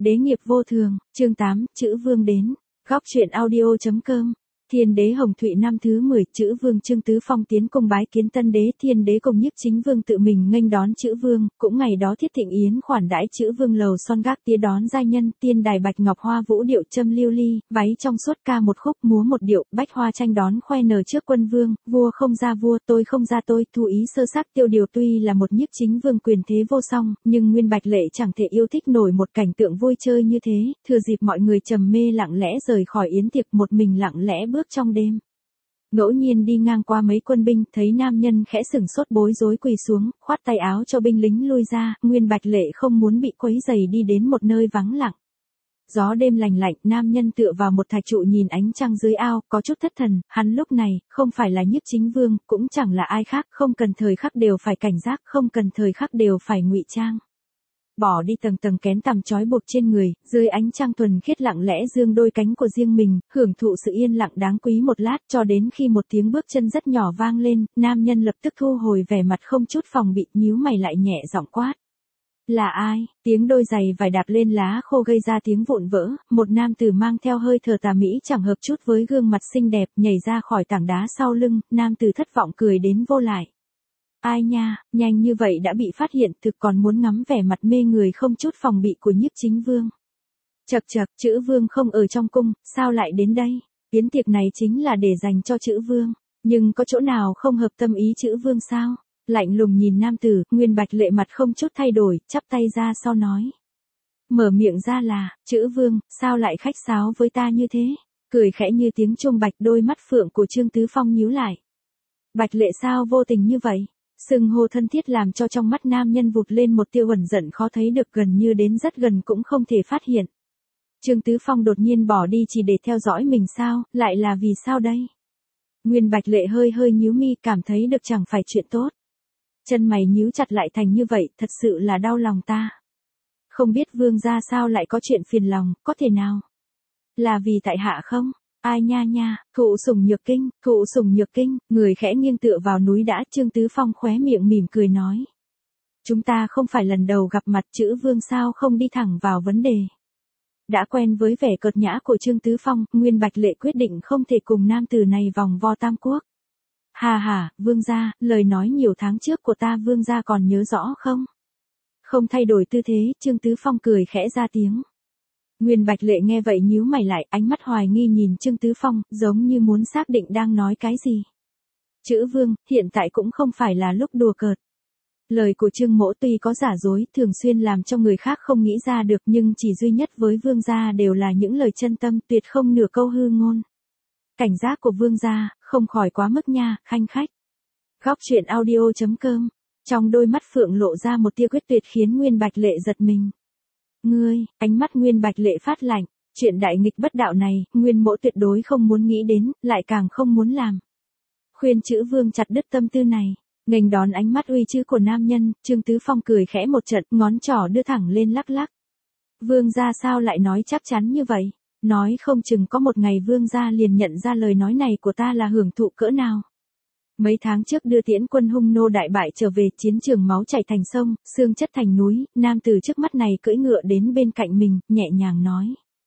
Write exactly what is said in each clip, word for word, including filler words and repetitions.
Đế nghiệp vô thường, chương tám, chữ vương đến. Góc truyện audio chấm com. Thiên đế Hồng Thụy năm thứ mười, chữ vương Trương Tứ Phong tiến cung bái kiến tân đế. Thiên đế cùng Nhiếp Chính Vương tự mình nghênh đón chữ vương, cũng ngày đó thiết thịnh yến khoản đãi chữ vương lầu son gác tía đón giai nhân, tiên đài bạch ngọc hoa vũ điệu châm lưu ly, váy trong suốt ca một khúc múa một điệu, bách hoa tranh đón khoe nở trước quân vương, vua không ra vua, tôi không ra tôi, thu ý sơ sắc tiêu điều. Tuy là một Nhiếp Chính Vương quyền thế vô song, nhưng Nguyên Bạch Lệ chẳng thể yêu thích nổi một cảnh tượng vui chơi như thế, thừa dịp mọi người trầm mê lặng lẽ rời khỏi yến tiệc, một mình lặng lẽ bước trong đêm. Ngẫu nhiên đi ngang qua mấy quân binh, thấy nam nhân khẽ sửng sốt bối rối quỳ xuống, khoát tay áo cho binh lính lui ra. Nguyên Bạch Lệ không muốn bị quấy rầy đi đến một nơi vắng lặng. Gió đêm lành lạnh, nam nhân tựa vào một thạch trụ nhìn ánh trăng dưới ao, có chút thất thần. Hắn lúc này không phải là Nhiếp Chính Vương, cũng chẳng là ai khác, không cần thời khắc đều phải cảnh giác, không cần thời khắc đều phải ngụy trang. Bỏ đi tầng tầng kén tằm trói buộc trên người, dưới ánh trăng thuần khiết lặng lẽ dương đôi cánh của riêng mình, hưởng thụ sự yên lặng đáng quý một lát, cho đến khi một tiếng bước chân rất nhỏ vang lên, nam nhân lập tức thu hồi vẻ mặt không chút phòng bị, nhíu mày lại nhẹ giọng quát. Là ai? Tiếng đôi giày vải đạp lên lá khô gây ra tiếng vụn vỡ, một nam tử mang theo hơi thở tà mỹ chẳng hợp chút với gương mặt xinh đẹp, nhảy ra khỏi tảng đá sau lưng, nam tử thất vọng cười đến vô lại. Ai nha, nhanh như vậy đã bị phát hiện, thực còn muốn ngắm vẻ mặt mê người không chút phòng bị của Nhiếp Chính Vương. Chậc chậc, chữ vương không ở trong cung, sao lại đến đây? Yến tiệc này chính là để dành cho chữ vương, nhưng có chỗ nào không hợp tâm ý chữ vương sao? Lạnh lùng nhìn nam tử, Nguyên Bạch Lệ mặt không chút thay đổi, chắp tay ra sau nói. Mở miệng ra là, chữ vương, sao lại khách sáo với ta như thế? Cười khẽ như tiếng chuông bạch, đôi mắt phượng của Trương Tứ Phong nhíu lại. Bạch Lệ sao vô tình như vậy? Sừng hô thân thiết làm cho trong mắt nam nhân vụt lên một tia uẩn giận khó thấy được, gần như đến rất gần cũng không thể phát hiện. Trương Tứ Phong đột nhiên bỏ đi chỉ để theo dõi mình sao, lại là vì sao đây? Nguyên Bạch Lệ hơi hơi nhíu mi, cảm thấy được chẳng phải chuyện tốt. Chân mày nhíu chặt lại thành như vậy, thật sự là đau lòng ta. Không biết vương gia sao lại có chuyện phiền lòng, có thể nào? Là vì tại hạ không? Ai nha nha, thụ sủng nhược kinh, thụ sủng nhược kinh, người khẽ nghiêng tựa vào núi đã. Trương Tứ Phong khóe miệng mỉm cười nói. Chúng ta không phải lần đầu gặp mặt, chữ vương sao không đi thẳng vào vấn đề. Đã quen với vẻ cợt nhã của Trương Tứ Phong, Nguyên Bạch Lệ quyết định không thể cùng nam tử này vòng vo tam quốc. Hà hà, vương gia, lời nói nhiều tháng trước của ta vương gia còn nhớ rõ không? Không thay đổi tư thế, Trương Tứ Phong cười khẽ ra tiếng. Nguyên Bạch Lệ nghe vậy nhíu mày lại, ánh mắt hoài nghi nhìn Trương Tứ Phong, giống như muốn xác định đang nói cái gì. Chữ vương, hiện tại cũng không phải là lúc đùa cợt. Lời của Trương Mỗ tuy có giả dối, thường xuyên làm cho người khác không nghĩ ra được, nhưng chỉ duy nhất với vương gia đều là những lời chân tâm, tuyệt không nửa câu hư ngôn. Cảnh giác của vương gia, không khỏi quá mức nha, khanh khách. Góc truyện audio chấm com. Trong đôi mắt phượng lộ ra một tia quyết tuyệt khiến Nguyên Bạch Lệ giật mình. Ngươi, ánh mắt Nguyên Bạch Lệ phát lạnh, chuyện đại nghịch bất đạo này, Nguyên Mỗ tuyệt đối không muốn nghĩ đến, lại càng không muốn làm. Khuyên chữ vương chặt đứt tâm tư này, nghênh đón ánh mắt uy chữ của nam nhân, Trương Tứ Phong cười khẽ một trận, ngón trỏ đưa thẳng lên lắc lắc. Vương gia sao lại nói chắc chắn như vậy? Nói không chừng có một ngày vương gia liền nhận ra lời nói này của ta là hưởng thụ cỡ nào. Mấy tháng trước đưa tiễn quân hung nô đại bại trở về, chiến trường máu chảy thành sông, xương chất thành núi, nam tử trước mắt này cưỡi ngựa đến bên cạnh mình, nhẹ nhàng nói.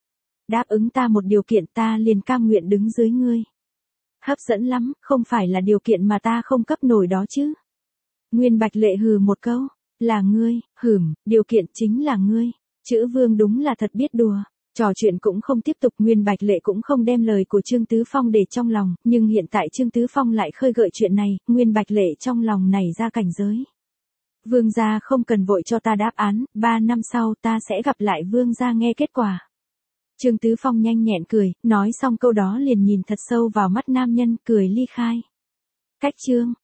Đáp ứng ta một điều kiện, ta liền cam nguyện đứng dưới ngươi. Hấp dẫn lắm, không phải là điều kiện mà ta không cấp nổi đó chứ. Nguyên Bạch Lệ hừ một câu, là ngươi, hửm, điều kiện chính là ngươi. Chữ vương đúng là thật biết đùa. Trò chuyện cũng không tiếp tục, Nguyên Bạch Lệ cũng không đem lời của Trương Tứ Phong để trong lòng, nhưng hiện tại Trương Tứ Phong lại khơi gợi chuyện này, Nguyên Bạch Lệ trong lòng nảy ra cảnh giới. Vương gia không cần vội cho ta đáp án, ba năm sau ta sẽ gặp lại vương gia nghe kết quả. Trương Tứ Phong nhanh nhẹn cười, nói xong câu đó liền nhìn thật sâu vào mắt nam nhân, cười ly khai. Cách chương,